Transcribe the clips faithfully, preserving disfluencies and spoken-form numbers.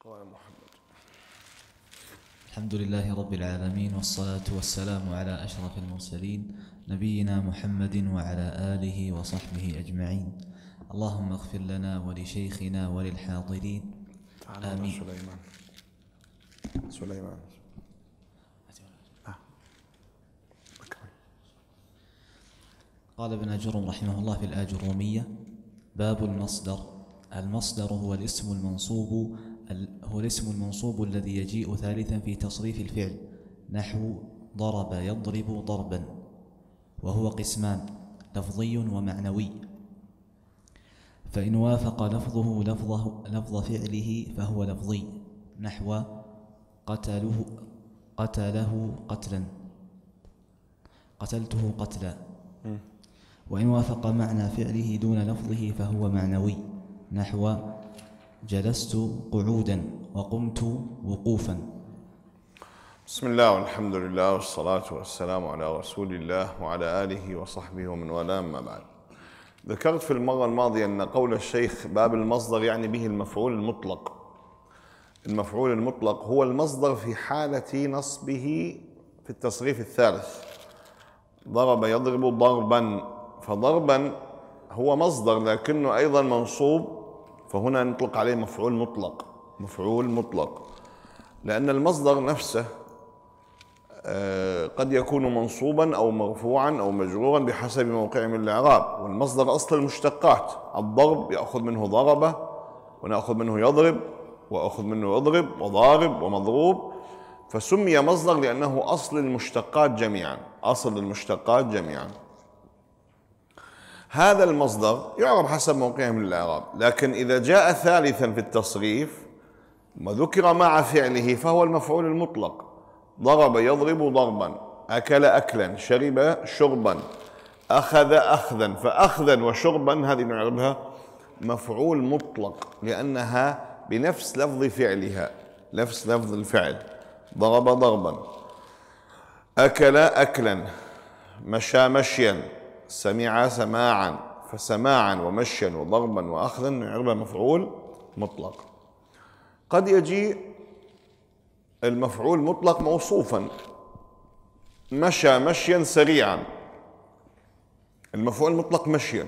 قال محمد. الحمد لله رب العالمين، والصلاة والسلام على أشرف المرسلين نبينا محمد وعلى آله وصحبه أجمعين. اللهم اغفر لنا ولشيخنا وللحاضرين آمين. سليمان سليمان قال ابن جرم رحمه الله في الآجرومية: باب المصدر. المصدر هو الاسم المنصوب هو الاسم المنصوب الذي يجيء ثالثا في تصريف الفعل، نحو ضرب يضرب ضربا، وهو قسمان: لفظي ومعنوي. فإن وافق لفظه لفظه لفظ فعله فهو لفظي، نحو قتله قتله قتلا، قتلته قتلا. وإن وافق معنى فعله دون لفظه فهو معنوي، نحو جلست قعودا وقمت وقوفا. بسم الله والحمد لله والصلاة والسلام على رسول الله وعلى آله وصحبه ومن والاه، أما بعد. ذكرت في المرة الماضية أن قول الشيخ باب المصدر يعني به المفعول المطلق. المفعول المطلق هو المصدر في حالة نصبه في التصريف الثالث. ضرب يضرب ضربا، فضربا هو مصدر لكنه أيضا منصوب، فهنا نطلق عليه مفعول مطلق. مفعول مطلق لأن المصدر نفسه قد يكون منصوبا أو مرفوعا أو مجرورا بحسب موقعه من الإعراب. والمصدر أصل المشتقات. الضرب يأخذ منه ضربة، ونأخذ منه يضرب، وأخذ منه يضرب وضارب ومضروب، فسمي مصدر لأنه أصل المشتقات جميعا. أصل المشتقات جميعا. هذا المصدر يعرب حسب موقعه من الإعراب، لكن إذا جاء ثالثا في التصريف وذكر مع فعله فهو المفعول المطلق. ضرب يضرب ضربا، أكل أكلا، شرب شربا، أخذ أخذا، فأخذا وشربا هذه نعربها مفعول مطلق لأنها بنفس لفظ فعلها، نفس لفظ الفعل. ضرب ضربا، أكل أكلا، مشى مشيا، سمع سماعا، فسماعا ومشيا وضربا وأخذا نعربها مفعول مطلق. قد يجي المفعول مطلق موصوفا: مشى مشيا سريعا، المفعول مطلق مشيا،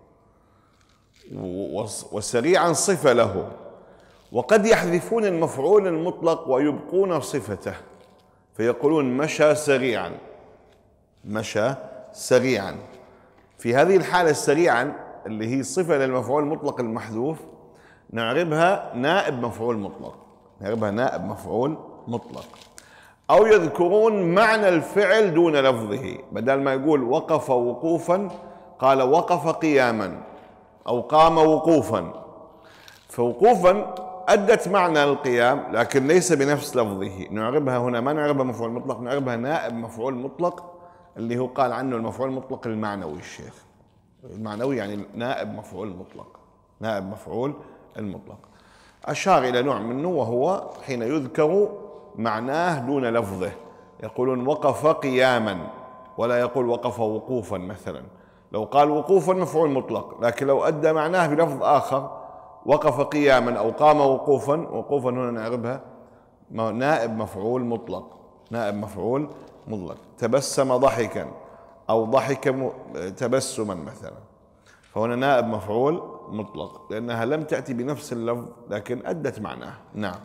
وسريعا صفة له. وقد يحذفون المفعول المطلق ويبقون صفته فيقولون مشى سريعا، مشى سريعا. في هذه الحالة سريعا اللي هي صفة للمفعول المطلق المحذوف نعربها نائب مفعول مطلق، نعربها نائب مفعول مطلق. أو يذكرون معنى الفعل دون لفظه، بدل ما يقول وقف وقوفا قال وقف قياما أو قام وقوفا. فوقوفا أدت معنى القيام لكن ليس بنفس لفظه، نعربها هنا ما نعربها مفعول مطلق، نعربها نائب مفعول مطلق اللي هو قال عنه المفعول المطلق المعنوي. الشيخ المعنوي يعني نائب مفعول مطلق، نائب مفعول المطلق. أشار إلى نوع منه وهو حين يذكر معناه دون لفظه، يقولون وقف قياما ولا يقول وقف وقوفا. مثلا لو قال وقوفا مفعول مطلق، لكن لو أدى معناه بلفظ آخر وقف قياما أو قام وقوفا، وقوفا هنا نعربها نائب مفعول مطلق، نائب مفعول مطلق. تبسم ضحكا أو ضحك تبسما مثلا، فهنا نائب مفعول مطلق لأنها لم تأتي بنفس اللفظ لكن أدت معناه. نعم.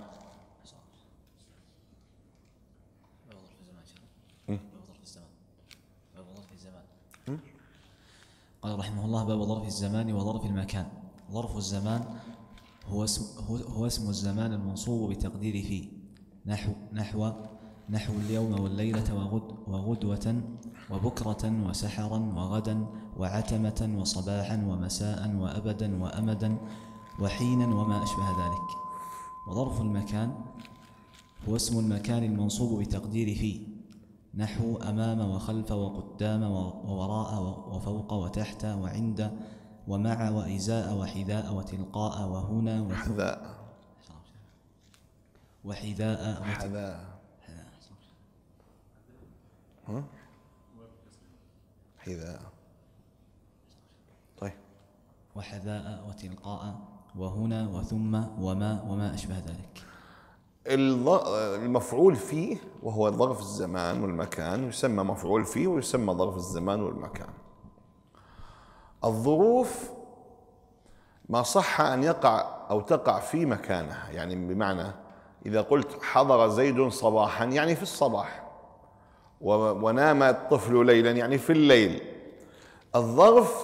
قال رحمه الله: باب ظرف الزمان وظرف المكان. ظرف الزمان هو اسم, هو اسم الزمان المنصوب بتقدير فيه، نحو نحو نحو اليوم والليلة وغد وغدوة وبكرة وسحرا وغدا وعتمة وصباحا ومساء وأبدا وأمدا وحينا وما أشبه ذلك. وظرف المكان هو اسم المكان المنصوب بتقدير فيه، نحو أمام وخلف وقدام ووراء وفوق وتحت وعند ومع وإزاء وحذاء وتلقاء وهنا وحذاء وحذاء وحذاء ها حذاء طيب وحذاء وتلقاء وهنا وثم وما وما أشبه ذلك. المفعول فيه وهو ظرف الزمان والمكان يسمى مفعول فيه ويسمى ظرف الزمان والمكان. الظروف ما صح أن يقع أو تقع في مكانها، يعني بمعنى إذا قلت حضر زيد صباحا يعني في الصباح، ونام الطفل ليلا يعني في الليل. الظرف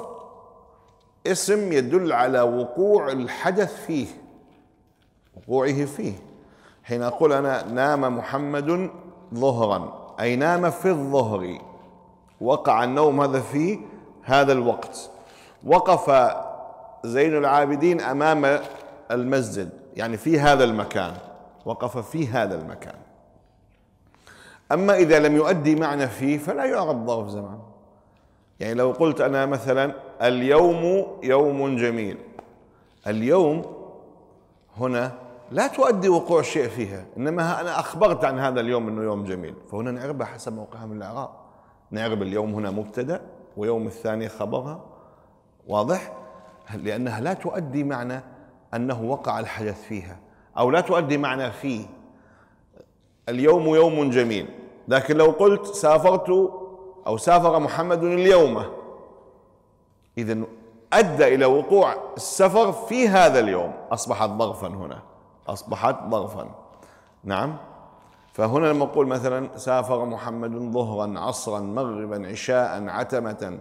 اسم يدل على وقوع الحدث فيه، وقوعه فيه. حين أقول أنا نام محمد ظهرا أي نام في الظهر، وقع النوم هذا في هذا الوقت. وقف زين العابدين أمام المسجد يعني في هذا المكان، وقف في هذا المكان. أما إذا لم يؤدي معنى فيه فلا يعرب ظرف زمان. يعني لو قلت أنا مثلا اليوم يوم جميل، اليوم هنا لا تؤدي وقوع شيء فيها، إنما أنا أخبرت عن هذا اليوم أنه يوم جميل، فهنا نعربها حسب موقعها من الإعراب. نعرب اليوم هنا مبتدأ ويوم الثاني خبرها، واضح؟ لأنها لا تؤدي معنى أنه وقع الحدث فيها، أو لا تؤدي معنى فيه. اليوم يوم جميل، لكن لو قلت سافرت أو سافر محمد اليوم، إذن أدى إلى وقوع السفر في هذا اليوم، أصبحت ظرفا هنا، أصبحت ظرفا. نعم. فهنا لما أقول مثلا سافر محمد ظهرا عصرا مغربا عشاء عتمة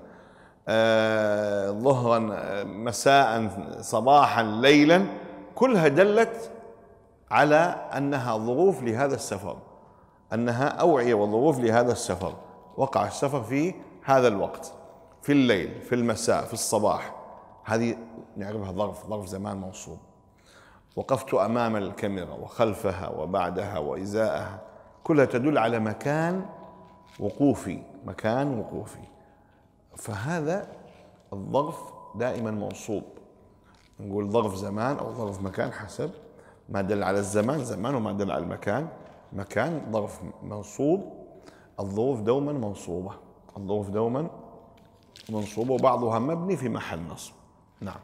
آه ظهرا مساء صباحا ليلا، كلها دلت على أنها ظروف لهذا السفر، أنها أوعية وظروف لهذا السفر. وقع السفر في هذا الوقت، في الليل، في المساء، في الصباح. هذه نعرفها ظرف، ظرف زمان موصوب. وقفت أمام الكاميرا وخلفها وبعدها وإزاءها، كلها تدل على مكان وقوفي، مكان وقوفي. فهذا الظرف دائما موصوب. نقول ظرف زمان أو ظرف مكان حسب ما دل على الزمان زمان، وما دل على المكان مكان. ظرف منصوب. الظروف دوما منصوبة، الظروف دوما منصوبة، وبعضها مبني في محل نصب. نعم.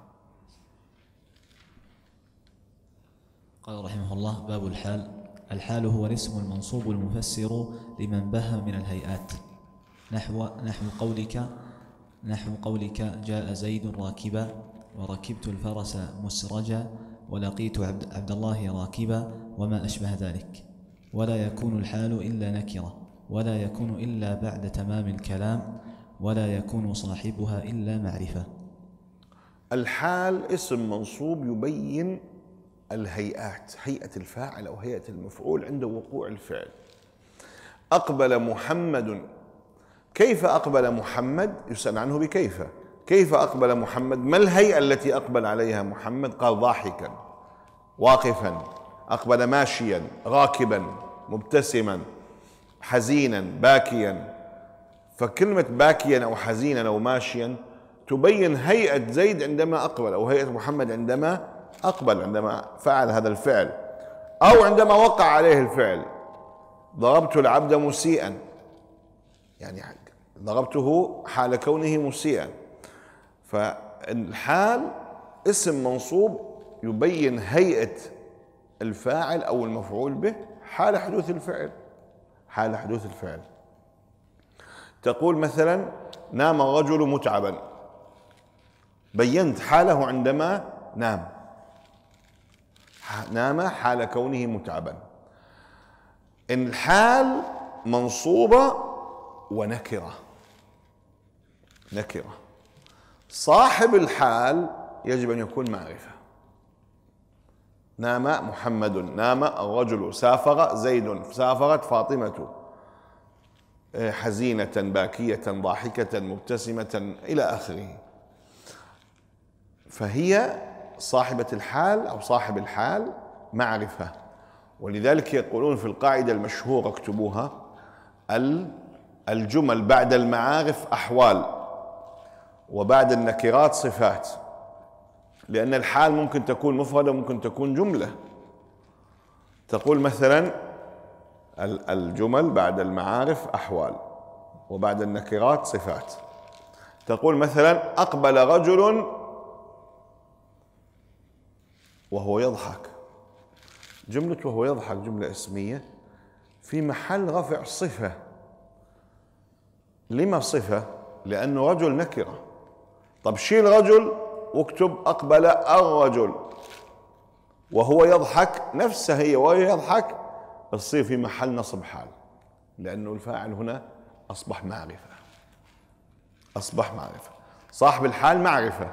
قال رحمه الله: باب الحال. الحال هو الاسم المنصوب المفسر لمن بهم من الهيئات، نحو نحو قولك نحو قولك جاء زيد راكبا، وركبت الفرس مسرجا، ولقيت عبد, عبد الله راكبا، وما أشبه ذلك. ولا يكون الحال إلا نكرة، ولا يكون إلا بعد تمام الكلام، ولا يكون صاحبها إلا معرفة. الحال اسم منصوب يبين الهيئات، هيئة الفاعل أو هيئة المفعول عند وقوع الفعل. أقبل محمد، كيف أقبل محمد؟ يسأل عنه بكيف. كيف أقبل محمد؟ ما الهيئة التي أقبل عليها محمد؟ قال ضاحكا، واقفا، أقبل ماشيا، راكبا، مبتسما، حزينا، باكيا. فكلمة باكيا أو حزينا أو ماشيا تبين هيئة زيد عندما أقبل، أو هيئة محمد عندما أقبل، عندما فعل هذا الفعل، أو عندما وقع عليه الفعل. ضربت العبد مسيئا، يعني ضربته حال كونه مسيئا. فالحال اسم منصوب يبين هيئة الفاعل أو المفعول به حال حدوث الفعل، حال حدوث الفعل. تقول مثلا نام الرجل متعبا، بينت حاله عندما نام، نام حال كونه متعبا. إن الحال منصوبة ونكرة، نكرة. صاحب الحال يجب أن يكون معرفة. نام محمد، نام الرجل، سافر زيد، سافرت فاطمة، حزينة، باكية، ضاحكة، مبتسمة، إلى آخره. فهي صاحبة الحال أو صاحب الحال معرفة. ولذلك يقولون في القاعدة المشهورة، اكتبوها: الجمل بعد المعارف أحوال، وبعد النكرات صفات. لأن الحال ممكن تكون مفردة وممكن تكون جملة. تقول مثلا الجمل بعد المعارف أحوال، وبعد النكرات صفات. تقول مثلا أقبل رجل وهو يضحك، جملة وهو يضحك جملة اسمية في محل رفع صفة. لما صفة؟ لأنه رجل نكرة. طب شيل رجل واكتب أقبل الرجل وهو يضحك، نفسها هي وهو يضحك تصير في محل نصب حال، لأنه الفاعل هنا أصبح معرفة. أصبح معرفة، صاحب الحال معرفة.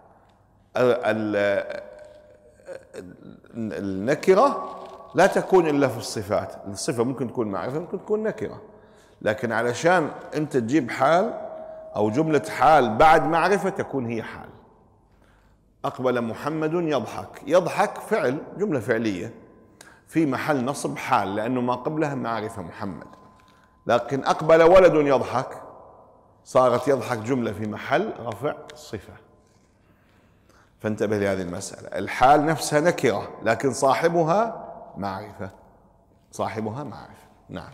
النكرة لا تكون إلا في الصفات. الصفة ممكن تكون معرفة، ممكن تكون نكرة، لكن علشان أنت تجيب حال أو جملة حال بعد معرفة تكون هي حال. أقبل محمد يضحك، يضحك فعل، جملة فعلية في محل نصب حال لأنه ما قبلها معرفة محمد. لكن أقبل ولد يضحك صارت يضحك جملة في محل رفع صفة. فانتبه لهذه المسألة. الحال نفسها نكرة لكن صاحبها معرفة، صاحبها معرفة. نعم.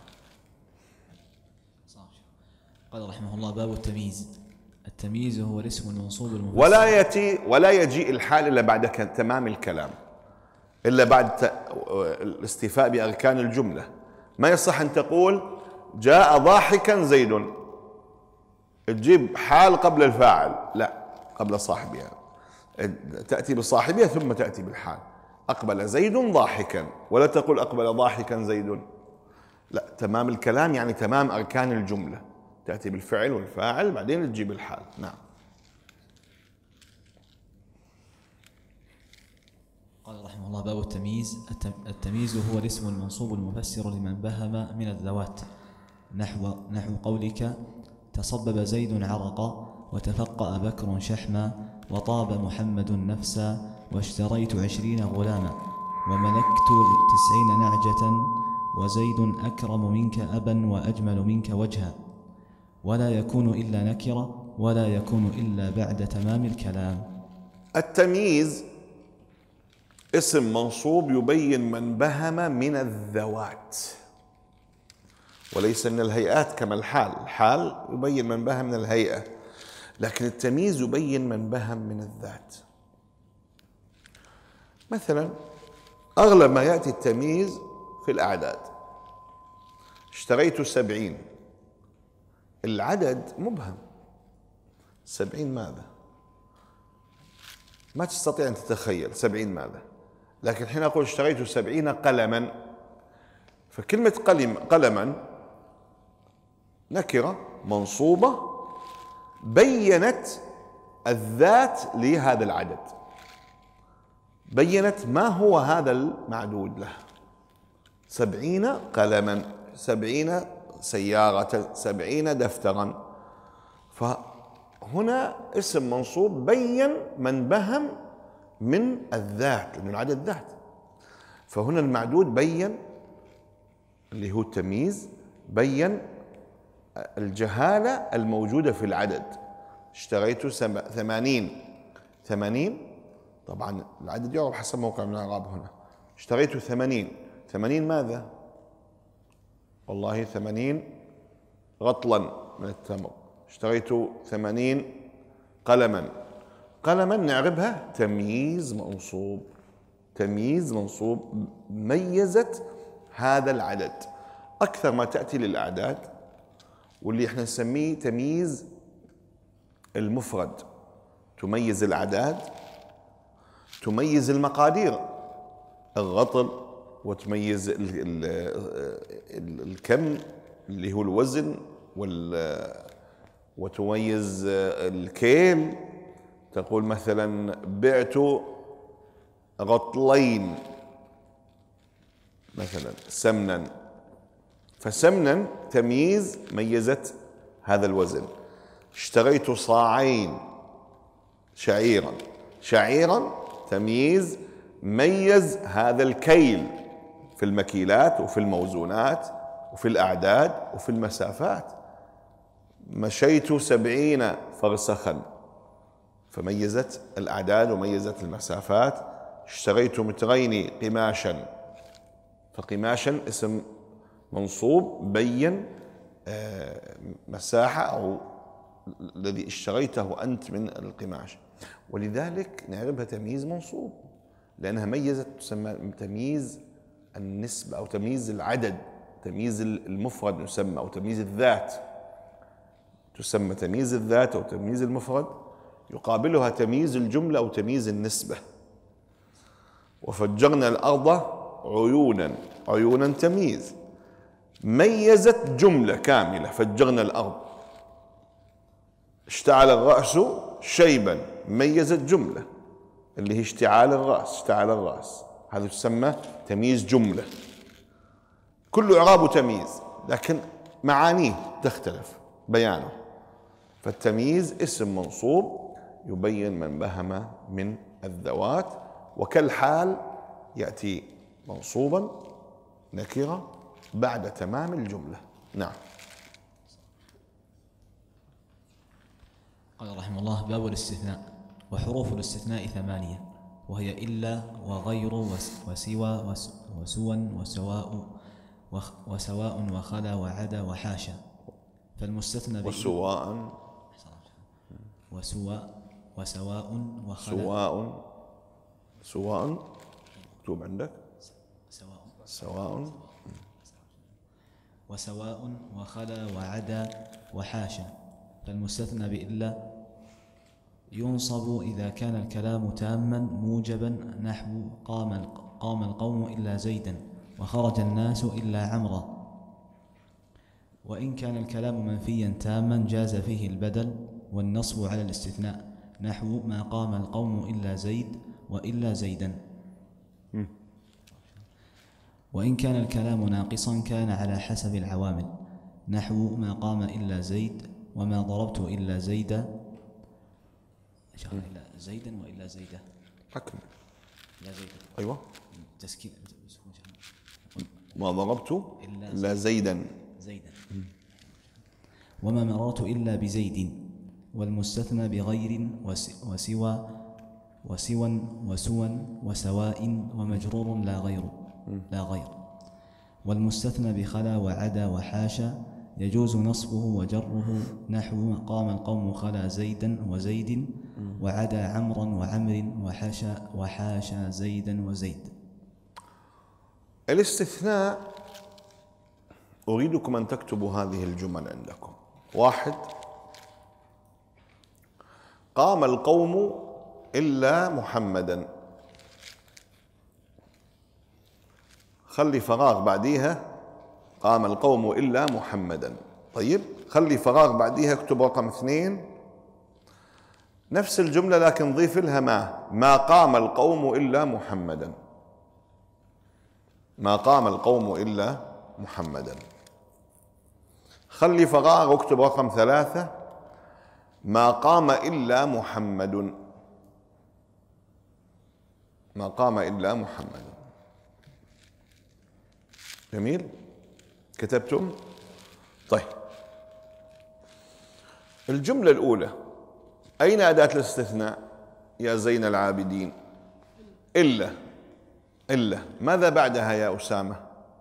قال رحمه الله: باب التمييز. التمييز هو الاسم المنصوب المفسر. ولا يأتي ولا يجيء الحال إلا بعد تمام الكلام، إلا بعد الاستيفاء بأركان الجملة. ما يصح أن تقول جاء ضاحكا زيد، تجيب حال قبل الفاعل، لا، قبل صاحبها. تأتي بصاحبها ثم تأتي بالحال. أقبل زيد ضاحكا، ولا تقول أقبل ضاحكا زيد، لا، تمام الكلام يعني تمام أركان الجملة، تأتي بالفعل والفاعل بعدين تجيب الحال. نعم. قال رحمه الله: باب التمييز. التمييز هو الاسم المنصوب المفسر لمن بهم من الذوات، نحو نحو قولك: تصبب زيد عرقا، وتفقأ بكر شحما، وطاب محمد نفسا، واشتريت عشرين غلاما، وملكت تسعين نعجة، وزيد أكرم منك أبا وأجمل منك وجها. ولا يكون إلا نكرة، ولا يكون إلا بعد تمام الكلام. التمييز اسم منصوب يبين من بهم من الذوات، وليس من الهيئات كما الحال. الحال يبين من بهم من الهيئة، لكن التمييز يبين من بهم من الذات. مثلا أغلب ما يأتي التمييز في الأعداد. اشتريت سبعين، العدد مبهم، سبعين ماذا؟ ما تستطيع أن تتخيل سبعين ماذا. لكن حين أقول اشتريت سبعين قلما، فكلمة قلم قلما نكرة منصوبة بينت الذات لهذا العدد، بينت ما هو هذا المعدود له. سبعين قلما، سبعين سيارة، سبعين دفترا. فهنا اسم منصوب بين من بهم من الذات، من العدد ذات. فهنا المعدود بين، اللي هو التمييز، بين الجهالة الموجودة في العدد. اشتريت ثمانين، ثمانين طبعا العدد يعرف حسب موقع من الإعراب. هنا اشتريت ثمانين، ثمانين ماذا؟ والله ثمانين غطلا من التمر. اشتريت ثمانين قلما، قلما نعربها تمييز منصوب، تمييز منصوب ميزت هذا العدد. أكثر ما تأتي للأعداد واللي احنا نسميه تمييز المفرد، تميز الأعداد، تميز المقادير، الغطل، وتميز ال ال ال الكم اللي هو الوزن، وتميز الكيل. تقول مثلا بعت غطلين مثلا سمنا، فسمنا تمييز ميزت هذا الوزن. اشتريت صاعين شعيرا، شعيرا تمييز ميز هذا الكيل في المكيلات وفي الموزونات وفي الأعداد وفي المسافات. مشيت سبعين فرسخا، فميزت الأعداد وميزت المسافات. اشتريت مترين قماشا، فقماشا اسم منصوب بين مساحة أو الذي اشتريته أنت من القماش، ولذلك نعربها تمييز منصوب لأنها ميزت، تسمى تمييز النسبة أو تمييز العدد، تمييز المفرد يسمى، أو تمييز الذات تسمى تمييز الذات أو تمييز المفرد، يقابلها تمييز الجملة أو تمييز النسبة. وفجرنا الأرض عيونا، عيونا تمييز، ميزت جملة كاملة، فجرنا الأرض. اشتعل الرأس شيبا، ميزت جملة اللي هي اشتعال الرأس، اشتعل الرأس، هذا يسمى تمييز جملة. كل إعراب تمييز، لكن معانيه تختلف بيانه. فالتمييز اسم منصوب يبين من بهم من الذوات، وكالحال يأتي منصوبا نكرة بعد تمام الجملة. نعم. قال رحمه الله: باب الاستثناء. وحروف الاستثناء ثمانية، وهي إلا وغير وسوى وسوى وسواء وسواء وخلا وعدا وحاشا. فالمستثنى وسواء وسوى وسواء وخلا سواء سواء مكتوب عندك سواء سواء وسواء وخلا وعدا وحاشا. فالمستثنى بإلا ينصب إذا كان الكلام تاما موجبا، نحو قام قام القوم إلا زيدا، وخرج الناس إلا عمرا. وإن كان الكلام منفيا تاما جاز فيه البدل والنصب على الاستثناء، نحو ما قام القوم إلا زيد وإلا زيدا. وإن كان الكلام ناقصا كان على حسب العوامل، نحو ما قام إلا زيد وما ضربت إلا زيدا، إلا زيدا وإلا زيدا. حكم إلا زيدا. أيوة. تسكين. ما ضربت إلا زيدا زيدا. وما مررت إلا بزيد. والمستثنى بغير وسوى وسوى وسوى وسواء ومجرور لا غير لا غير. والمستثنى بخلا وعدا وحاشا يجوز نصبه وجره، نحو قام القوم خلا زيدا وزيد، وعدا عمرا وعمر، وحاشا وحاشا زيدا وزيد. الاستثناء أريدكم أن تكتبوا هذه الجمل عندكم. واحد: قام القوم إلا محمدا، خلي فراغ بعديها قام القوم إلا محمدا. طيب، خلي فراغ بعديها اكتب رقم اثنين، نفس الجملة لكن ضيف لها ما ما قام القوم إلا محمدا، ما قام القوم إلا محمدا. خلي فراغ واكتب رقم ثلاثة، ما قام إلا محمد، ما قام إلا محمد. جميل، كتبتم؟ طيب، الجملة الأولى أين أداة الاستثناء يا زين العابدين؟ إلا. إلا ماذا بعدها يا أسامة؟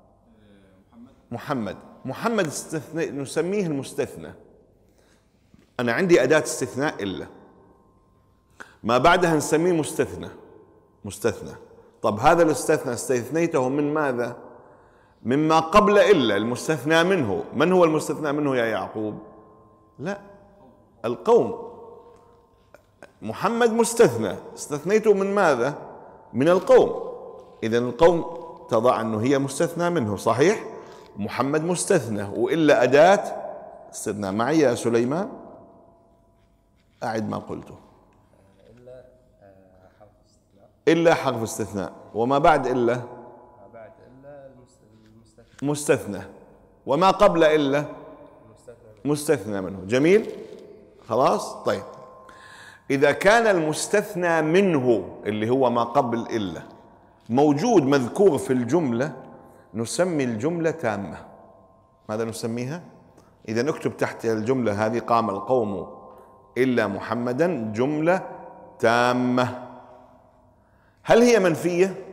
محمد. محمد استثناء، نسميه المستثنى. أنا عندي أداة استثناء إلا، ما بعدها نسميه مستثنى. مستثنى. طب هذا الاستثناء استثنيته من ماذا؟ مما قبل إلا، المستثنى منه. من هو المستثنى منه يا يعقوب؟ لا، القوم. محمد مستثنى، استثنيته من ماذا؟ من القوم. إذن القوم تضع أنه هي مستثنى منه، صحيح؟ محمد مستثنى، وإلا أداة استثناء. معي يا سليمان؟ أعد ما قلته. إلا حرف استثناء. إلا حرف استثناء، وما بعد إلا؟ ما بعد إلا المستثنى. مستثنى، وما قبل إلا؟ مستثنى. مستثنى منه. جميل، خلاص. طيب، إذا كان المستثنى منه اللي هو ما قبل إلا موجود مذكور في الجملة، نسمي الجملة تامة. ماذا نسميها؟ إذا نكتب تحت الجملة هذه قام القوم إلا محمدا جملة تامة. هل هي منفية؟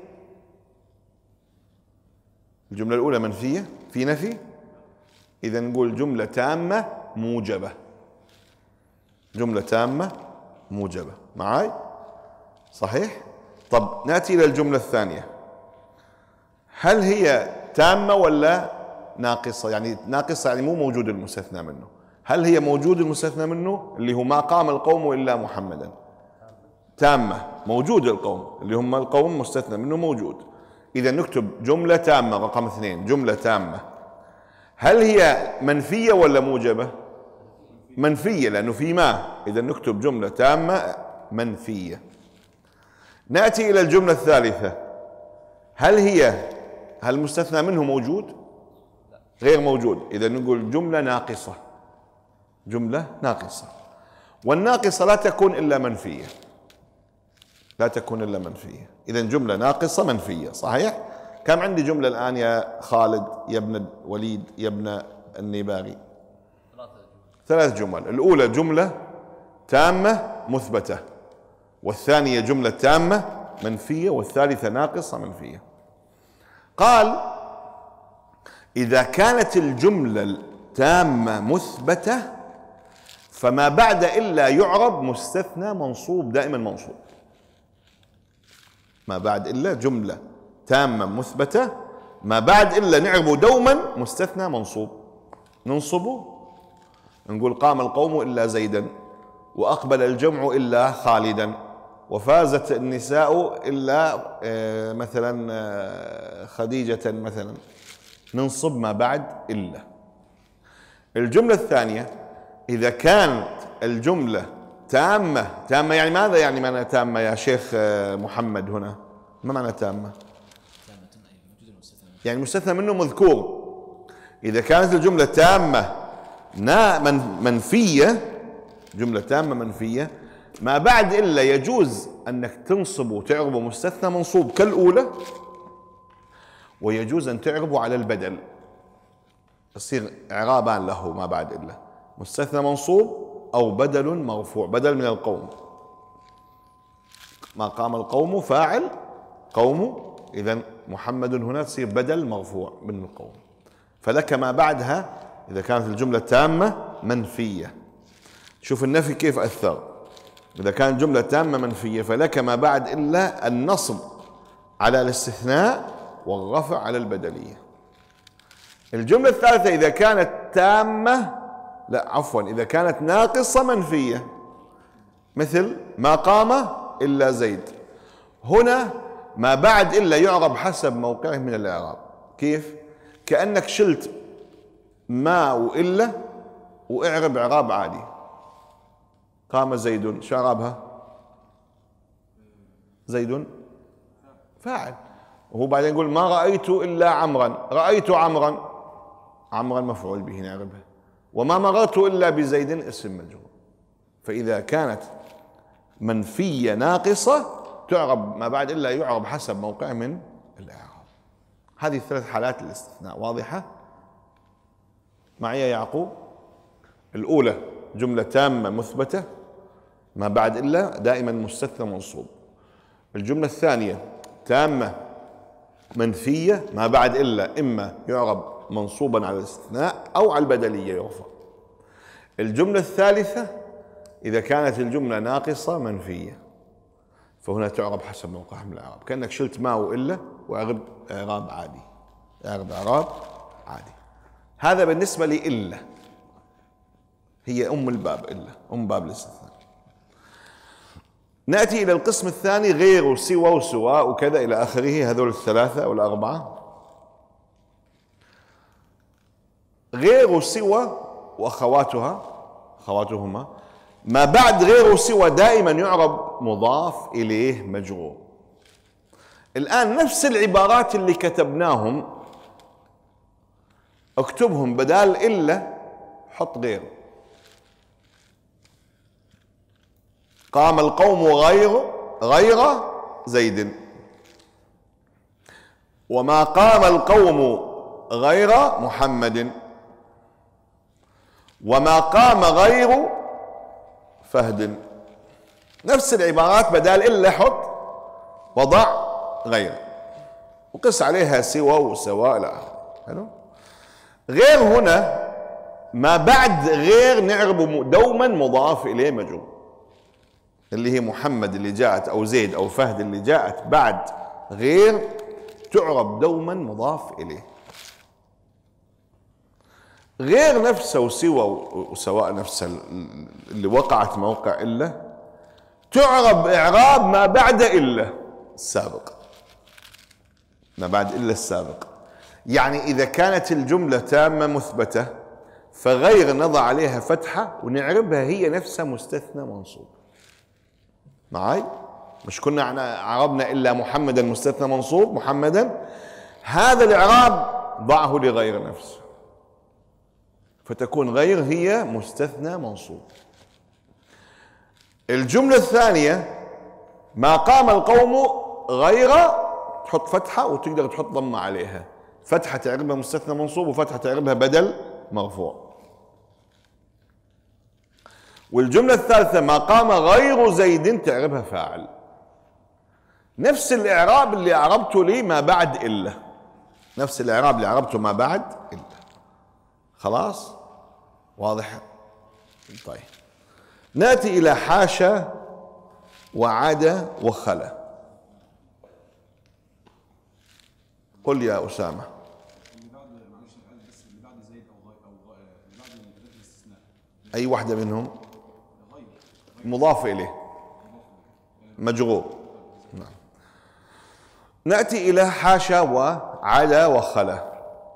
الجملة الأولى منفية، في نفي؟ إذا نقول جملة تامة موجبة. جملة تامة موجبة. معاي؟ صحيح؟ طب نأتي إلى الجملة الثانية. هل هي تامة ولا ناقصة؟ يعني ناقصة يعني مو موجود المستثنى منه. هل هي موجود المستثنى منه اللي هو ما قام القوم إلا محمدا؟ تامة، موجود القوم اللي هم القوم مستثنى منه موجود. إذا نكتب جملة تامة رقم اثنين، جملة تامة. هل هي منفية ولا موجبة؟ منفية لأنه في ما. إذا نكتب جملة تامة منفية. نأتي إلى الجملة الثالثة. هل هي هل المستثنى منه موجود؟ غير موجود. إذا نقول جملة ناقصة. جملة ناقصة. والناقصة لا تكون إلا منفية. لا تكون إلا منفية. إذا جملة ناقصة منفية. صحيح؟ كم عندي جملة الآن يا خالد يا ابن الوليد يا ابن النباغي؟ ثلاث جمل. الأولى جملة تامة مثبتة، والثانية جملة تامة منفية، والثالثة ناقصة منفية. قال إذا كانت الجملة التامة مثبتة فما بعد إلا يعرب مستثنى منصوب، دائما منصوب. ما بعد إلا جملة تامة مثبتة، ما بعد إلا نعربه دوما مستثنى منصوب. ننصبه نقول قام القوم إلا زيدا، وأقبل الجمع إلا خالدا، وفازت النساء إلا مثلا خديجة مثلا. ننصب ما بعد إلا. الجملة الثانية إذا كانت الجملة تامة، تامة يعني ماذا يعني معنى تامة يا شيخ محمد هنا؟ ما معنى تامة؟ يعني مستثنى منه مذكور. إذا كانت الجملة تامة منفية، جملة تامة منفية، ما بعد إلا يجوز أنك تنصب وتعربه مستثنى منصوب كالأولى، ويجوز أن تعربه على البدل. يصير إعرابان له ما بعد إلا، مستثنى منصوب أو بدل مرفوع، بدل من القوم. ما قام القوم فاعل قوم، إذا محمد هنا تصير بدل مرفوع من القوم. فلك ما بعدها إذا كانت الجملة تامة منفية. شوف النفي كيف أثر. إذا كانت جملة تامة منفية فلك ما بعد إلا النصب على الاستثناء والرفع على البدلية. الجملة الثالثة إذا كانت تامة، لا عفوا، إذا كانت ناقصة منفية، مثل ما قام إلا زيد. هنا ما بعد إلا يعرب حسب موقعه من الإعراب. كيف؟ كأنك شلت ما وإلا وإعرب إعراب عادي. قام زيد، شو إعرابها؟ زيد فاعل، وهو بعدين يقول ما رأيت إلا عمرا، رأيت عمرا، عمرا مفعول به نعربها. وما مررت إلا بزيد اسم مجرور. فإذا كانت منفية ناقصة تعرب ما بعد إلا يعرب حسب موقع من الإعراب. هذه الثلاث حالات الاستثناء واضحة معي يا يعقوب؟ الأولى جملة تامة مثبتة، ما بعد إلا دائما مستثنى منصوب. الجملة الثانية تامة منفية، ما بعد إلا إما يعرب منصوبا على الاستثناء أو على البدلية يرفع. الجملة الثالثة إذا كانت الجملة ناقصة منفية فهنا تعرب حسب موقعها من الإعراب، كأنك شلت ما وإلا وأعرب إعراب عادي، أعرب إعراب عادي. هذا بالنسبة لإلا، هي أم الباب، إلا أم باب الاستثناء. نأتي إلى القسم الثاني غير وسوى وسواء وكذا إلى آخره، هذول الثلاثة أو الأربعة. غير وسوى وأخواتها أخواتهما، ما بعد غير وسوى دائما يعرب مضاف إليه مجرور. الآن نفس العبارات اللي كتبناهم اكتبهم بدال إلا حط غير. قام القوم غير غير زيد، وما قام القوم غير محمد، وما قام غير فهد. نفس العبارات بدال إلا حط وضع غير، وقس عليها سوى وسواء إلى آخره. حلو. غير هنا ما بعد غير نعرب دوما مضاف إليه مجرور، اللي هي محمد اللي جاءت أو زيد أو فهد اللي جاءت بعد غير تعرب دوما مضاف إليه. غير نفسه وسوى وسواء نفسه اللي وقعت موقع إلا تعرب إعراب ما بعد إلا السابق، ما بعد إلا السابق. يعني إذا كانت الجملة تامة مثبتة فغير نضع عليها فتحة ونعربها هي نفسها مستثنى منصوب. معي؟ مش كنا عربنا إلا محمدا مستثنى منصوب محمدا، هذا الإعراب ضعه لغير نفسه فتكون غير هي مستثنى منصوب. الجملة الثانية ما قام القوم غير، تحط فتحة وتقدر تحط ضمة عليها، فتحة تعربها مستثنى منصوب وفتحة تعربها بدل مرفوع. والجملة الثالثة ما قام غير زيد تعربها فاعل. نفس الإعراب اللي أعربته لي ما بعد إلا، نفس الإعراب اللي أعربته ما بعد إلا. خلاص؟ واضح؟ طيب نأتي إلى حاشا وعدا وخلا. قل يا أسامة. أي واحدة منهم؟ مضاف إليه مجرور. نعم. نأتي إلى حاشا وعدا وخلا.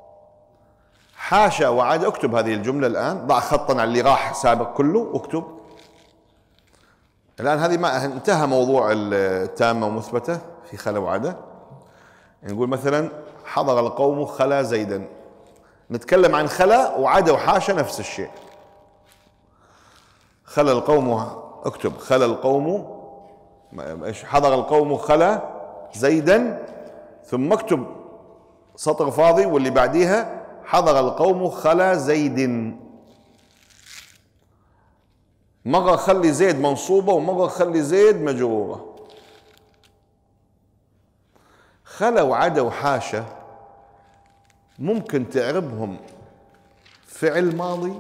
حاشا وعدا، اكتب هذه الجملة الآن، ضع خطا على اللي راح سابق كله واكتب الآن. هذه ما انتهى موضوع التامة ومثبتة في خلا وعدا. نقول مثلا حضر القوم خلا زيدا، نتكلم عن خلا وعدا وحاشا نفس الشيء. خلا القوم، اكتب خلا القوم، ايش حضر القوم خلا زيدا، ثم اكتب سطر فاضي واللي بعديها حضر القوم خلا زيد. مرة خلي زيد منصوبة ومرة خلي زيد مجرورة. خلا وعدا وحاشا ممكن تعربهم فعل ماضي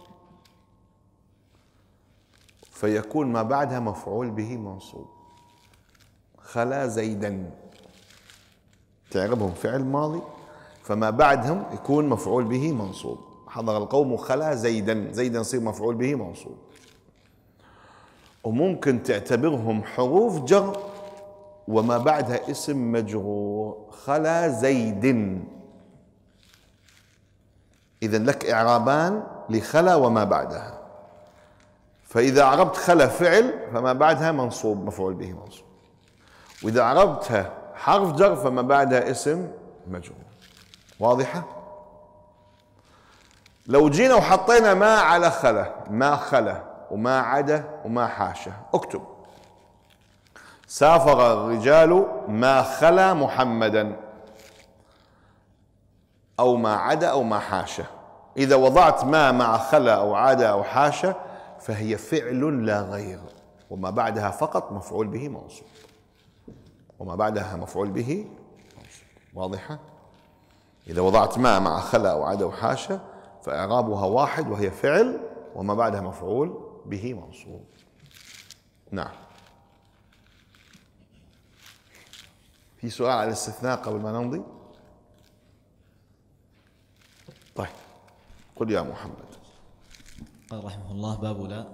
فيكون ما بعدها مفعول به منصوب. خلا زيدا تعربهم فعل ماضي فما بعدهم يكون مفعول به منصوب. حضر القوم خلا زيدا، زيدا يصير مفعول به منصوب. وممكن تعتبرهم حروف جر وما بعدها اسم مجرور. خلا زيد، إذا لك إعرابان لخلا وما بعدها. فإذا عربت خلا فعل فما بعدها منصوب مفعول به منصوب، وإذا عربتها حرف جر فما بعدها اسم مجرور. واضحة؟ لو جينا وحطينا ما على خلا، ما خلا وما عدا وما حاشا، اكتب سافر الرجال ما خلا محمدا، أو ما عدا أو ما حاشا. إذا وضعت ما مع خلا أو عدا أو حاشا فهي فعل لا غير، وما بعدها فقط مفعول به منصوب، وما بعدها مفعول به منصوب. واضحة؟ إذا وضعت ما مع خلا أو عدا أو حاشا فإعرابها واحد وهي فعل وما بعدها مفعول به منصوب. نعم. في سؤال على الاستثناء قبل ما نمضي؟ طيب قل يا محمد. قال رحمه الله: باب لا.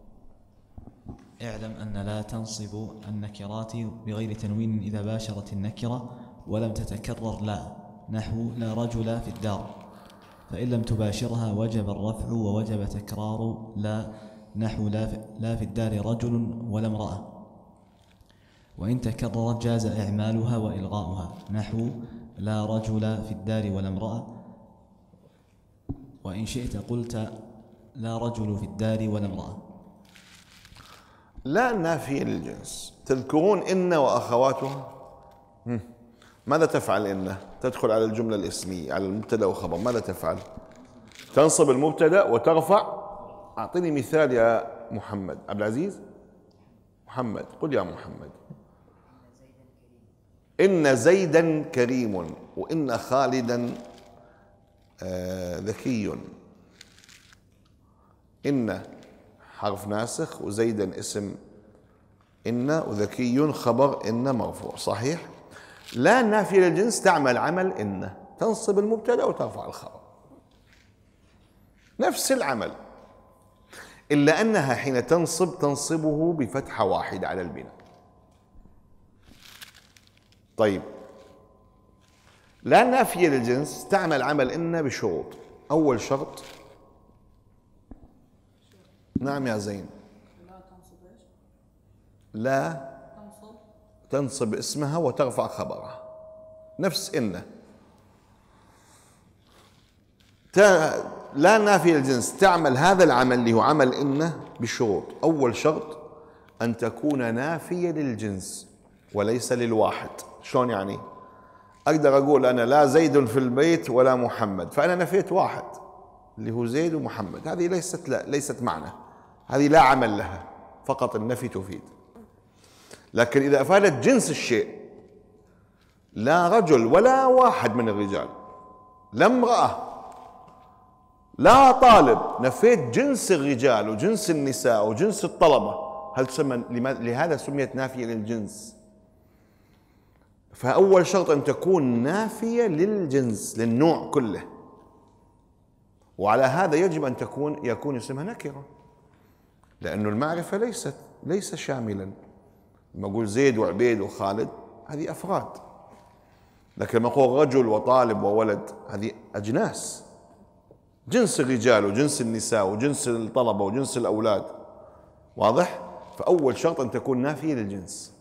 اعلم أن لا تنصب النكرات بغير تنوين إذا باشرت النكرة ولم تتكرر لا، نحو لا رجل في الدار، فإن لم تباشرها وجب الرفع ووجب تكرار لا، نحو لا في, لا في الدار رجل ولا امرأة، وإن تكررت جاز إعمالها وإلغاؤها، نحو لا رجل في الدار ولا امرأة، وإن شئت قلت لا رجل في الدار ولا امرأة. لا نافية للجنس. تذكرون إن وأخواتها؟ ماذا تفعل إن؟ تدخل على الجملة الاسمية على المبتدأ وخبر، ماذا تفعل؟ تنصب المبتدأ وترفع. أعطيني مثال يا محمد. عبد العزيز؟ محمد، قل يا محمد. إن زيدا كريم، وإن خالدا آه ذكي. إن حرف ناسخ وزيدا اسم إن وذكي خبر إن مرفوع، صحيح؟ لا النافية للجنس تعمل عمل إن، تنصب المبتدأ وترفع الخبر، نفس العمل، إلا أنها حين تنصب تنصبه بفتحة واحدة على البناء. طيب لا النافية للجنس تعمل عمل إن بشروط. أول شرط، نعم يا زين، لا تنصب ايش؟ لا تنصب تنصب اسمها وترفع خبرها، نفس إن. لا نافية للجنس تعمل هذا العمل اللي هو عمل إن بشروط. أول شرط أن تكون نافية للجنس وليس للواحد. شلون يعني؟ أقدر أقول أنا لا زيد في البيت ولا محمد، فأنا نفيت واحد اللي هو زيد ومحمد، هذه ليست لا ليست معنى، هذه لا عمل لها، فقط النفي تفيد. لكن إذا أفادت جنس الشيء، لا رجل ولا واحد من الرجال، لا امرأة، لا طالب، نفيت جنس الرجال وجنس النساء وجنس الطلبة، هل تسمى؟ لهذا سميت نافية للجنس. فأول شرط أن تكون نافية للجنس، للنوع كله، وعلى هذا يجب أن تكون يكون اسمها نكرة، لأن المعرفة ليست ليس شاملا. لما أقول زيد وعبيد وخالد هذه أفراد، لكن لما أقول رجل وطالب وولد هذه أجناس، جنس الرجال وجنس النساء وجنس الطلبة وجنس الأولاد. واضح؟ فأول شرط أن تكون نافية للجنس.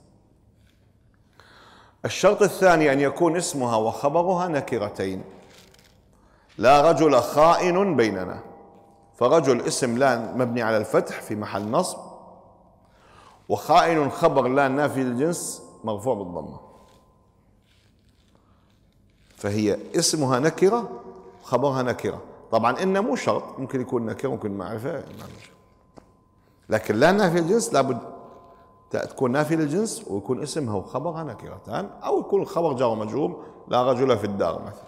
الشرط الثاني أن يكون اسمها وخبرها نكرتين. لا رجل خائن بيننا، فرجل اسم لا مبني على الفتح في محل نصب، وخائن خبر لا نافي للجنس مرفوع بالضمة، فهي اسمها نكرة خبرها نكرة. طبعا إن مو شرط، ممكن يكون نكرة ممكن معرفة، لكن لا نافي للجنس لابد تكون نافي للجنس ويكون اسمها وخبرها نكرتان، أو يكون الخبر جار ومجرور، لا رجل في الدار مثلا.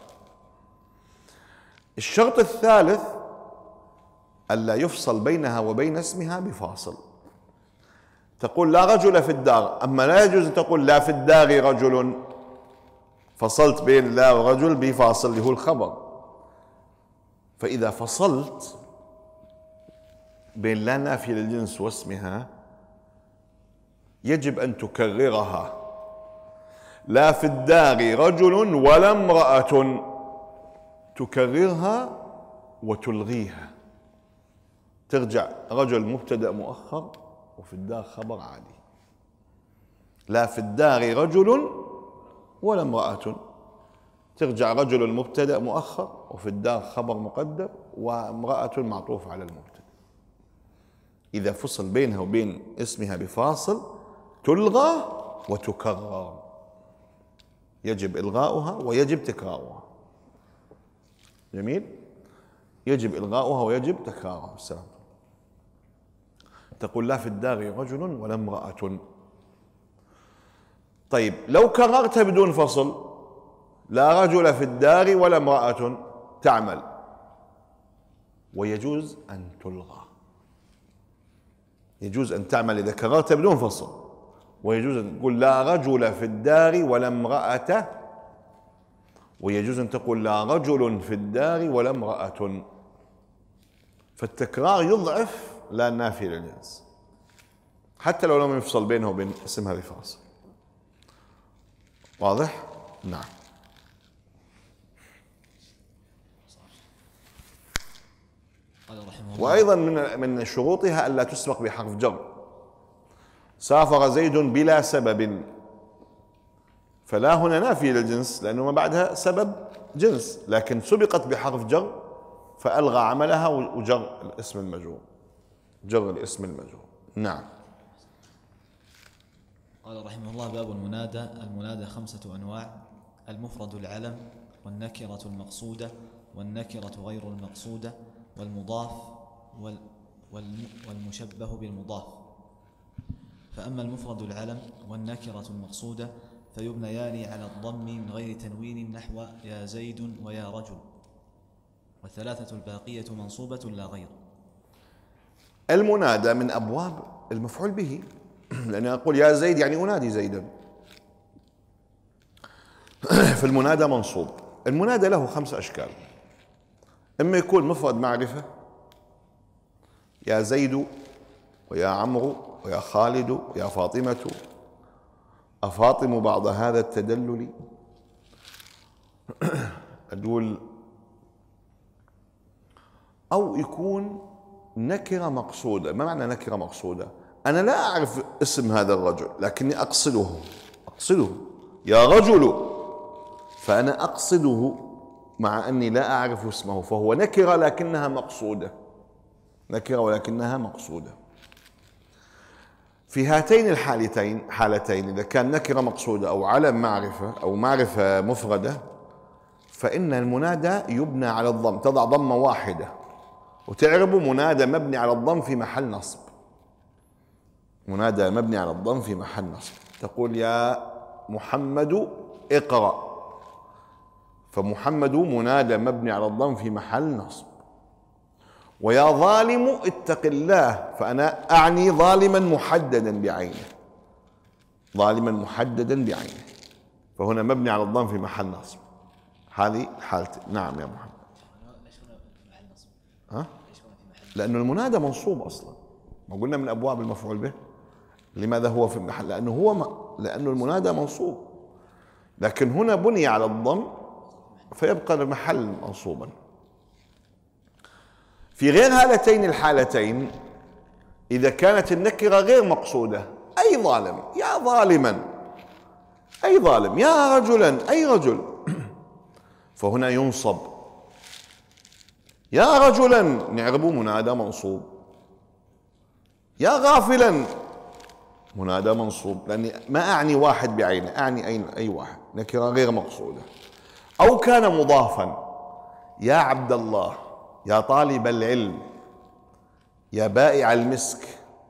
الشرط الثالث ألا يفصل بينها وبين اسمها بفاصل. تقول لا رجل في الدار، أما لا يجوز أن تقول لا في الدار رجل، فصلت بين لا ورجل بفاصل اللي هو الخبر. فإذا فصلت بين لا نافية للجنس واسمها يجب أن تكررها. لا في الدار رجل ولا امرأة، تكررها وتلغيها، ترجع رجل مبتدأ مؤخر وفي الدار خبر عادي. لا في الدار رجل ولا امرأة، ترجع رجل مبتدأ مؤخر وفي الدار خبر مقدم وامرأة معطوف على المبتدأ. إذا فصل بينها وبين اسمها بفاصل تلغى وتكرر، يجب إلغاؤها ويجب تكرارها. جميل؟ يجب إلغاؤها ويجب تكرارها. السلام. تقول لا في الدار رجل ولا امرأة. طيب لو كررتها بدون فصل، لا رجل في الدار ولا امرأة، تعمل، ويجوز أن تلغى. يجوز أن تعمل إذا كررتها بدون فصل، ويجوز أن تقول لا رجل في الدار ولا امرأة، ويجوز أن تقول لا رجل في الدار ولا امرأة. فالتكرار يضعف لا نافي للجنس حتى لو لم يفصل بينه وبين اسمها بفاصل. واضح؟ نعم. قال رحمه الله. وأيضا من من شروطها ألا تسبق بحرف جر. سافر زيد بلا سبب، فلا هنا نافي للجنس لأنه ما بعدها سبب جنس، لكن سبقت بحرف جر فألغى عملها وجر الاسم المجرور، جر الاسم المجرور. نعم. قال رحمه الله: باب المنادى. المنادى خمسة أنواع: المفرد العلم، والنكرة المقصودة، والنكرة غير المقصودة، والمضاف، وال والمشبه بالمضاف. فأما المفرد العلم والنكرة المقصودة فيبنيان على الضم من غير تنوين، نحو يا زيد ويا رجل، والثلاثة الباقية منصوبة لا غير. المنادى من أبواب المفعول به، لأن أقول يا زيد يعني أنادي زيدا. في المنادى منصوب. المنادى له خمس أشكال. إما يكون مفرد معرفة، يا زيد ويا عمرو ويا خالد ويا فاطمة، أفاطم بعض هذا التدلل، أقول. أو يكون نكرة مقصودة. ما معنى نكرة مقصودة؟ أنا لا أعرف اسم هذا الرجل لكني أقصده، أقصده يا رجل، فأنا أقصده مع أني لا أعرف اسمه، فهو نكرة لكنها مقصودة، نكرة ولكنها مقصودة. في هاتين الحالتين حالتين إذا كان نكرة مقصودة أو علم معرفة أو معرفة مفردة، فإن المنادى يبنى على الضم، تضع ضمة واحدة وتعرب منادى مبني على الضم في محل نصب. منادى مبني على الضم في محل نصب. تقول يا محمد اقرأ، فمحمد منادى مبني على الضم في محل نصب. ويا ظالم اتق الله، فأنا أعني ظالما محددا بعينه، ظالما محددا بعينه، فهنا مبني على الضم في محل نصب. هذه حالتي. نعم يا محمد. ليش هنا في محل نصب؟ ها؟ ليش هنا في محل؟ لأنه المنادى منصوب أصلا، ما قلنا من أبواب المفعول به. لماذا هو في محل؟ لأنه هو ما لأنه المنادى منصوب، لكن هنا بني على الضم فيبقى المحل منصوبا. في غير هاتين الحالتين إذا كانت النكرة غير مقصودة، أي ظالم، يا ظالما، أي ظالم، يا رجلا، أي رجل، فهنا ينصب. يا رجلا نعرب منادى منصوب. يا غافلا منادى منصوب، لأني ما أعني واحد بعينه، أعني أي أي واحد، نكرة غير مقصودة. أو كان مضافا، يا عبد الله، يا طالب العلم، يا بائع المسك،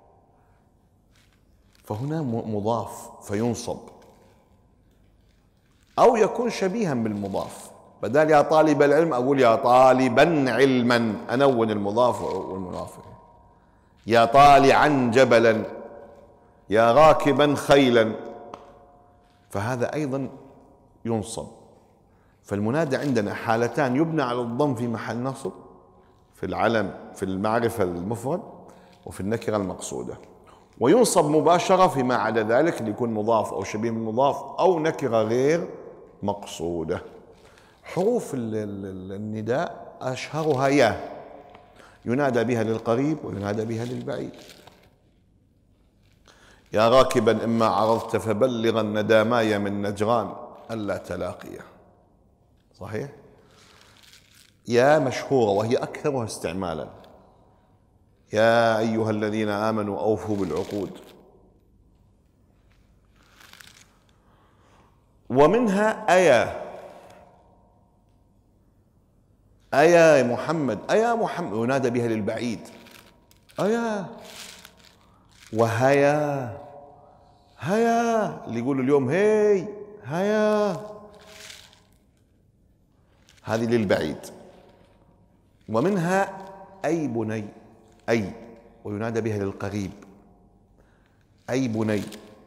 فهنا مضاف فينصب. أو يكون شبيها بالمضاف، بدال يا طالب العلم أقول يا طالبا علما، أنون المضاف والمضاف. يا طالعا جبلا، يا راكبا خيلا، فهذا أيضا ينصب. فالمنادى عندنا حالتان، يبنى على الضم في محل نصب، في العلم في المعرفة المفرد، وفي النكرة المقصودة، وينصب مباشرة فيما عدا ذلك ليكون مضاف أو شبيه بالمضاف أو نكرة غير مقصودة. حروف النداء أشهرها يا، ينادى بها للقريب وينادى بها للبعيد. يا راكبا إما عرضت فبلغ النداماي من نجران ألا تلاقيه، صحيح؟ يا مشهورة وهي أكثرها استعمالا. يا أيها الذين آمنوا أوفوا بالعقود. ومنها أيا، أيا محمد، أيا محمد ينادى بها للبعيد، أيا. وهيا، هيا اللي يقولوا اليوم هي هيا، هذه للبعيد. ومنها أي بني، أي، وينادى بها للقريب، أي بني.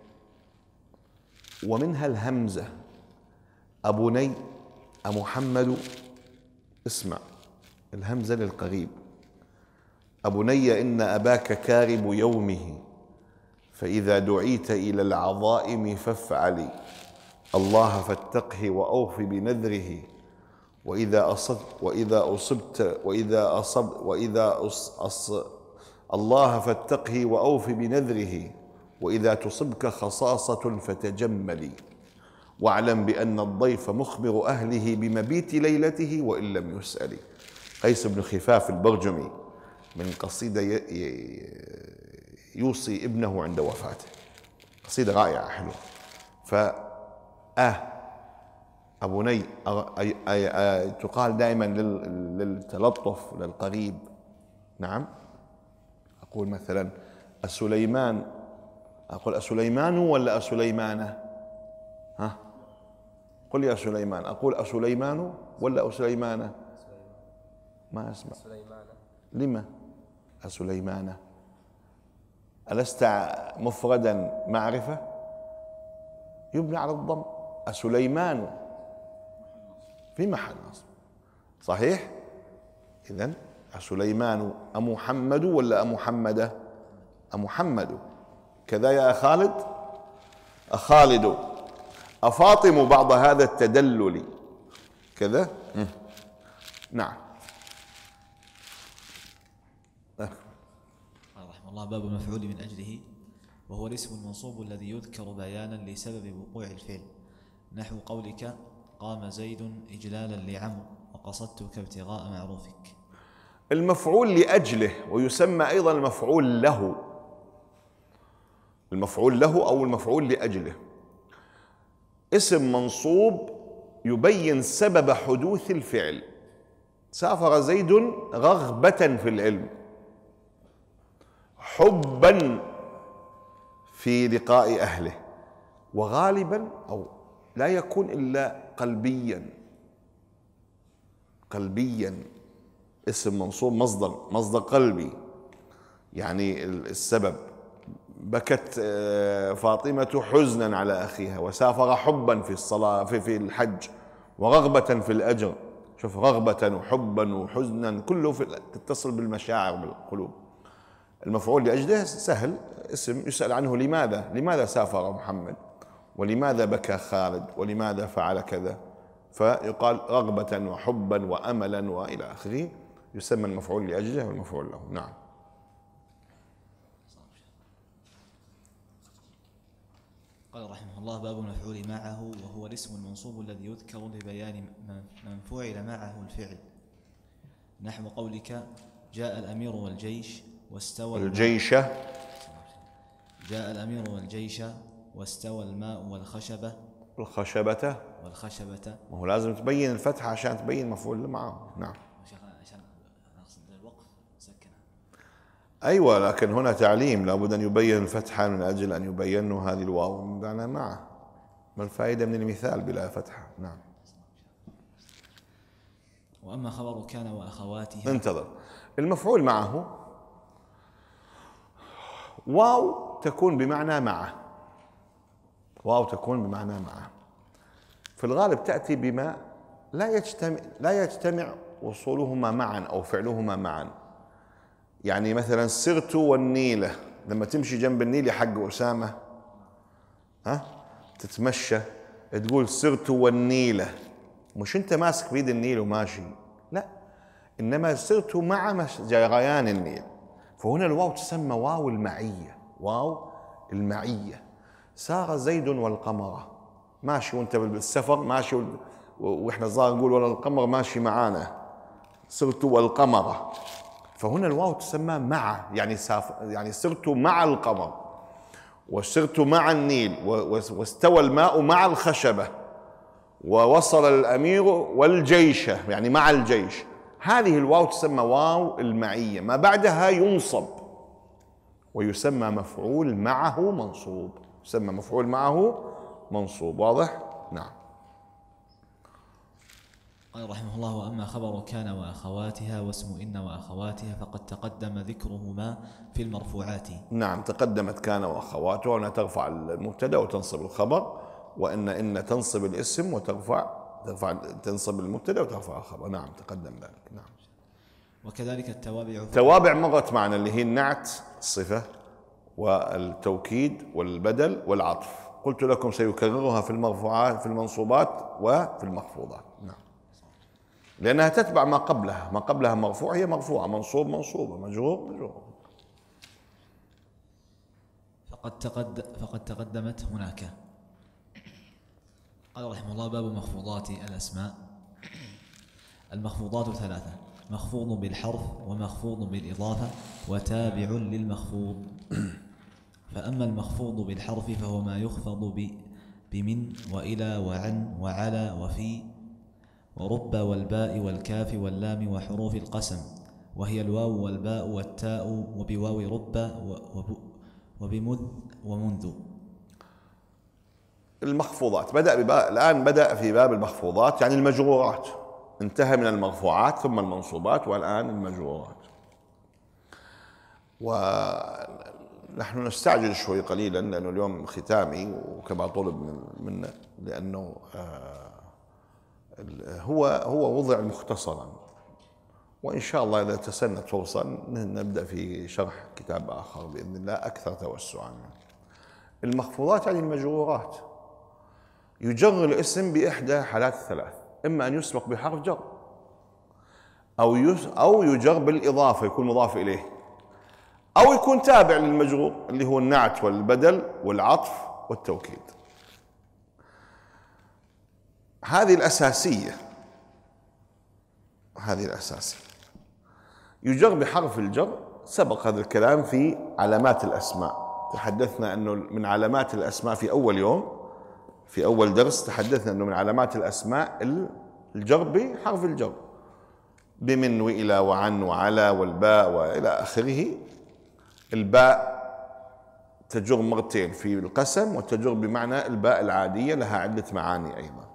ومنها الهمزة، أبني، أمحمد، اسمع، الهمزة للقريب. أبني إن أباك كارب يومه، فإذا دعيت إلى العظائم فافعلي، الله فاتقه وأوف بنذره، وإذا أصبت وإذا أصبت وإذا أصب وإذا أص أص الله فاتقه وأوف بنذره، وإذا تصبك خصاصة فتجملي، واعلم بأن الضيف مخبر أهله بمبيت ليلته وإن لم يسأل. قيس بن خفاف البرجمي من قصيدة يوصي ابنه عند وفاته، قصيدة رائعة حلوة. فأه أبني تقال دائما للتلطف للقريب. نعم، أقول مثلا أسليمان، أقول أسليمان ولا أسليمانة؟ ها؟ قل يا سليمان، أقول أسليمان ولا أسليمانة؟ ما أسمع. سليمانة. لما أسليمانة؟ ألست مفردا معرفة؟ يبنى على الضم. أسليمان في محل نصب صحيح. إذن سليمان أمحمد ولا أمحمد؟ أمحمد. كذا يا خالد، أخالد، أفاطم بعض هذا التدلل كذا. نعم. رحمه الله باب المفعول من أجله، وهو الاسم المنصوب الذي يذكر بيانا لسبب وقوع الفعل، نحو قولك قام زيد إجلالا لعمرو وقصدتك ابتغاء معروفك. المفعول لأجله، ويسمى أيضا المفعول له، المفعول له أو المفعول لأجله، اسم منصوب يبين سبب حدوث الفعل. سافر زيد رغبة في العلم، حبا في لقاء أهله، وغالبا أو لا يكون إلا قلبيا. قلبيا اسم منصوب مصدر مصدر قلبي، يعني السبب. بكت فاطمة حزنا على أخيها، وسافر حبا في الصلاة في في الحج، ورغبة في الأجر. شوف، رغبة وحبا وحزنا كله في تتصل بالمشاعر بالقلوب. المفعول لأجله سهل، اسم يسأل عنه لماذا لماذا سافر محمد، ولماذا بكى خالد، ولماذا فعل كذا، فيقال رغبة وحبا وأملا وإلى آخره، يسمى المفعول لأجله والمفعول له. نعم. قال رحمه الله باب المفعول معه، وهو الاسم المنصوب الذي يذكر لبيان من فعل معه الفعل، نحو قولك جاء الأمير والجيش واستوى الجيش، جاء الأمير والجيش واستوى الماء والخشبة الخشبة والخشبة. ما هو لازم تبين الفتحة عشان تبين مفعول معه. نعم. عشان نقصد الوقف سكنها. أيوة، لكن هنا تعليم، لابد أن يبين الفتحة من أجل أن يبين هذه الواو معنى معه. ما الفائدة من المثال بلا فتحة؟ نعم. وأما خبر كان وأخواتها. انتظر. المفعول معه واو تكون بمعنى معه، واو تكون بمعنى معه. في الغالب تأتي بما لا يجتمع لا يجتمع وصولهما معا أو فعلهما معا. يعني مثلا سرت والنيلة، لما تمشي جنب النيل حق أسامة، ها تتمشى تقول سرت والنيلة، مش أنت ماسك بيد النيل وماشي، لا، إنما سرت مع جريان النيل. فهنا الواو تسمى واو المعية، واو المعية. سار زيد والقمر، ماشي وانت بالسفر ماشي، واحنا صغار نقول ولا القمر ماشي معانا، سرت والقمر. فهنا الواو تسمى مع، يعني ساف يعني سرت مع القمر، وسرت مع النيل، واستوى الماء مع الخشبة، ووصل الأمير والجيش، يعني مع الجيش. هذه الواو تسمى واو المعية، ما بعدها ينصب ويسمى مفعول معه منصوب، يسمى مفعول معه منصوب. واضح؟ نعم. قال رحمه الله وأما خبر كان وأخواتها واسم إن وأخواتها فقد تقدم ذكرهما في المرفوعات. نعم، تقدمت كان وأخواتها، وأنها ترفع المبتدأ وتنصب الخبر، وأن إن تنصب الاسم وترفع ترفع تنصب المبتدأ وترفع الخبر. نعم، تقدم ذلك. نعم. وكذلك التوابع. توابع مرت معنا اللي هي النعت، الصفة، والتوكيد والبدل والعطف. قلت لكم سيكررها في المرفوعات في المنصوبات وفي المخفوضات. نعم. لأنها تتبع ما قبلها، ما قبلها مرفوع هي مرفوعة، منصوب منصوبة، مجرور مجرور. فقد تقد فقد تقدمت هناك. قال رحمه الله باب مخفوضات الأسماء. المخفوضات ثلاثة: مخفوض بالحرف، ومخفوض بالإضافة، وتابع للمخفوض. فأما المخفوض بالحرف فهو ما يخفض بمن وإلى وعن وعلى وفي ورب والباء والكاف واللام وحروف القسم، وهي الواو والباء والتاء، وبواو رب وبمذ ومنذ. المخفوضات بدأ بباب الآن بدأ في باب المخفوضات، يعني المجرورات. انتهى من المرفوعات ثم المنصوبات، والآن المجرورات. ونحن نستعجل شوي قليلا لأنه اليوم ختامي، وكما طلب من منا، لأنه هو هو وضع مختصرا، وإن شاء الله إذا تسنت فرصة نبدأ في شرح كتاب آخر بإذن الله أكثر توسعا. المخفوضات يعني المجرورات، يجر الاسم بإحدى حالات الثلاث: إما أن يسبق بحرف جر، أو أو يجر بالإضافة يكون مضاف إليه، أو يكون تابع للمجرور اللي هو النعت والبدل والعطف والتوكيد. هذه الأساسية، هذه الأساسية. يجر بحرف الجر، سبق هذا الكلام في علامات الأسماء، تحدثنا أنه من علامات الأسماء في أول يوم، في أول درس تحدثنا أنه من علامات الأسماء الجر بحرف الجر، بمن وإلى وعن وعلى والباء وإلى آخره. الباء تجر مرتين في القسم، وتجر بمعنى الباء العادية، لها عدة معاني أيضا.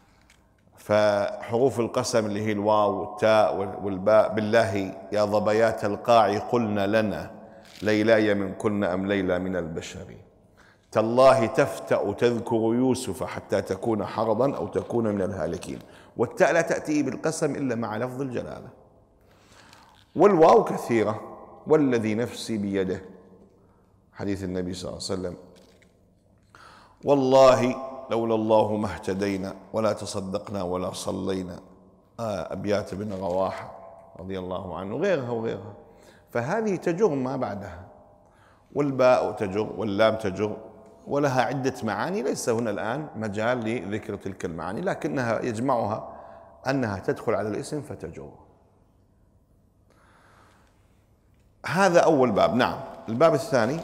فحروف القسم اللي هي الواو والتاء والباء: بالله يا ظبيات القاع قلنا لنا، ليلاي من كنا أم ليلى من البشر، تالله تفتأ تذكر يوسف حتى تكون حرضا أو تكون من الهالكين. والتاء لا تأتي بالقسم إلا مع لفظ الجلالة. والواو كثيرة: والذي نفسي بيده، حديث النبي صلى الله عليه وسلم: والله لولا الله ما اهتدينا ولا تصدقنا ولا صلينا، آه أبيات بن رواحة رضي الله عنه، وغيرها وغيرها. فهذه تجر ما بعدها. والباء تجر واللام تجر، ولها عدة معاني، ليس هنا الآن مجال لذكر تلك المعاني، لكنها يجمعها أنها تدخل على الاسم فتجر. هذا أول باب. نعم. الباب الثاني: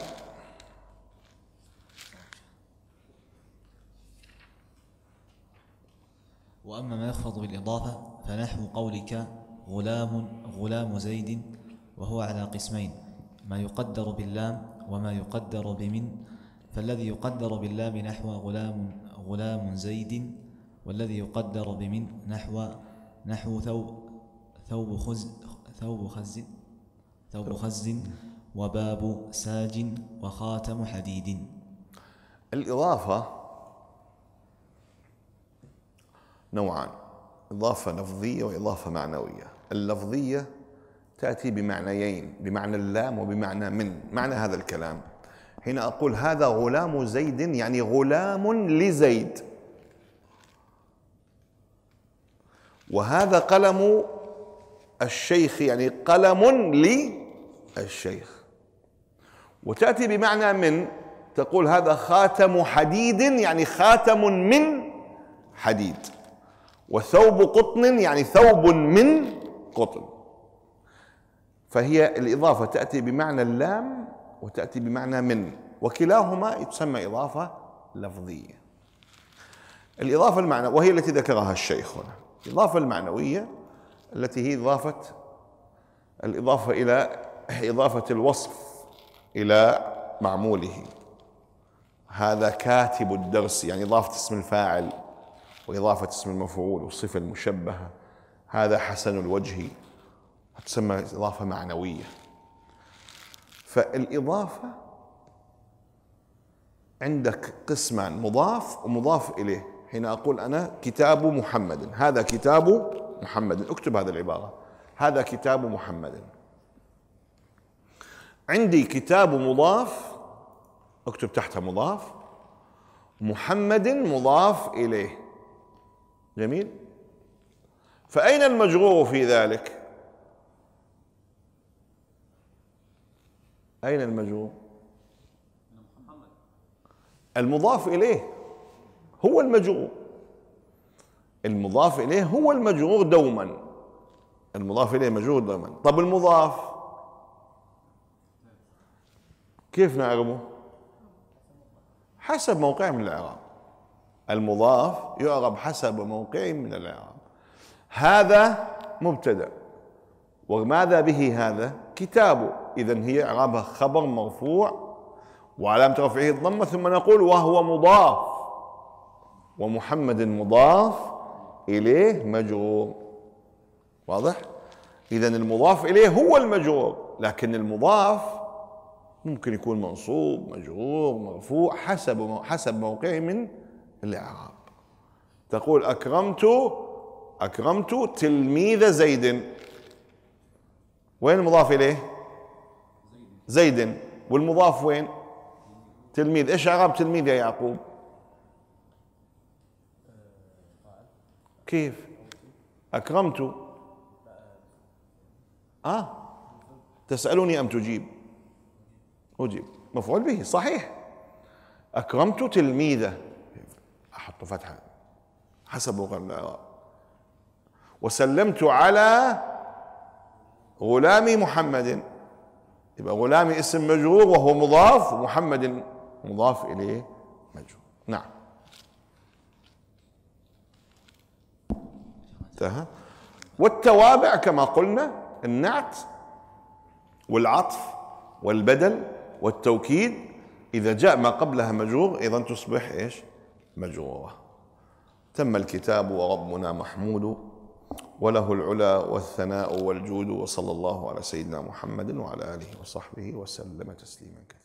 وأما ما يخفض بالإضافة فنحو قولك غلام غلام زيد، وهو على قسمين: ما يقدر باللام وما يقدر بمن. فالذي يقدر باللام نحو غلام غلام زيد، والذي يقدر بمن نحو نحو ثوب ثوب خز ثوب خز ثوب خز وباب ساج وخاتم حديد. الإضافة نوعان: إضافة لفظية وإضافة معنوية. اللفظية تأتي بمعنيين، بمعنى اللام وبمعنى من. معنى هذا الكلام: حين أقول هذا غلام زيد يعني غلام لزيد، وهذا قلم الشيخ يعني قلم للشيخ. وتأتي بمعنى من، تقول هذا خاتم حديد يعني خاتم من حديد، وثوب قطن يعني ثوب من قطن. فهي الإضافة تأتي بمعنى اللام وتأتي بمعنى من، وكلاهما تسمى إضافة لفظية. الإضافة المعنوية وهي التي ذكرها الشيخ هنا. الإضافة المعنوية التي هي إضافة الإضافة إلى إضافة الوصف إلى معموله. هذا كاتب الدرس يعني إضافة اسم الفاعل وإضافة اسم المفعول والصفة المشبهة. هذا حسن الوجه، تسمى إضافة معنوية. فالإضافة عندك قسمان: مضاف ومضاف إليه. حين أقول أنا كتاب محمد، هذا كتاب محمد، اكتب هذه العبارة: هذا كتاب محمد. عندي كتاب مضاف، اكتب تحتها مضاف، محمد مضاف إليه. جميل. فأين المجرور في ذلك؟ أين المجرور؟ المضاف إليه هو المجرور، المضاف إليه هو المجرور دوما، المضاف إليه مجرور دوما. طب المضاف كيف نعرفه؟ حسب موقعه من الإعراب. المضاف يعرب حسب موقعه من الإعراب. هذا مبتدأ، وماذا به هذا؟ كتابه، إذن هي إعرابها خبر مرفوع وعلامة رفعه الضمة، ثم نقول وهو مضاف، ومحمد مضاف إليه مجرور. واضح؟ إذن المضاف إليه هو المجرور، لكن المضاف ممكن يكون منصوب مجرور مرفوع حسب حسب موقعه من الإعراب. تقول أكرمت أكرمت تلميذ زيد، وين المضاف إليه؟ زيد. والمضاف وين؟ تلميذ. إيش إعراب تلميذ يا يعقوب؟ كيف؟ أكرمت. آه تسألني أم تجيب؟ أجيب. مفعول به صحيح. أكرمت تلميذه، أحط فتحة حسب لغة الإعراب. وسلمت على غلامي محمد، يبقى غلامي اسم مجرور وهو مضاف، ومحمد مضاف إليه مجرور. نعم انتهى. والتوابع كما قلنا النعت والعطف والبدل والتوكيد، إذا جاء ما قبلها مجرور إذا تصبح إيش؟ مجرورة. تم الكتاب وربنا محمود، وله العلا والثناء والجود، وصلى الله على سيدنا محمد وعلى آله وصحبه وسلم تسليما كثيرا.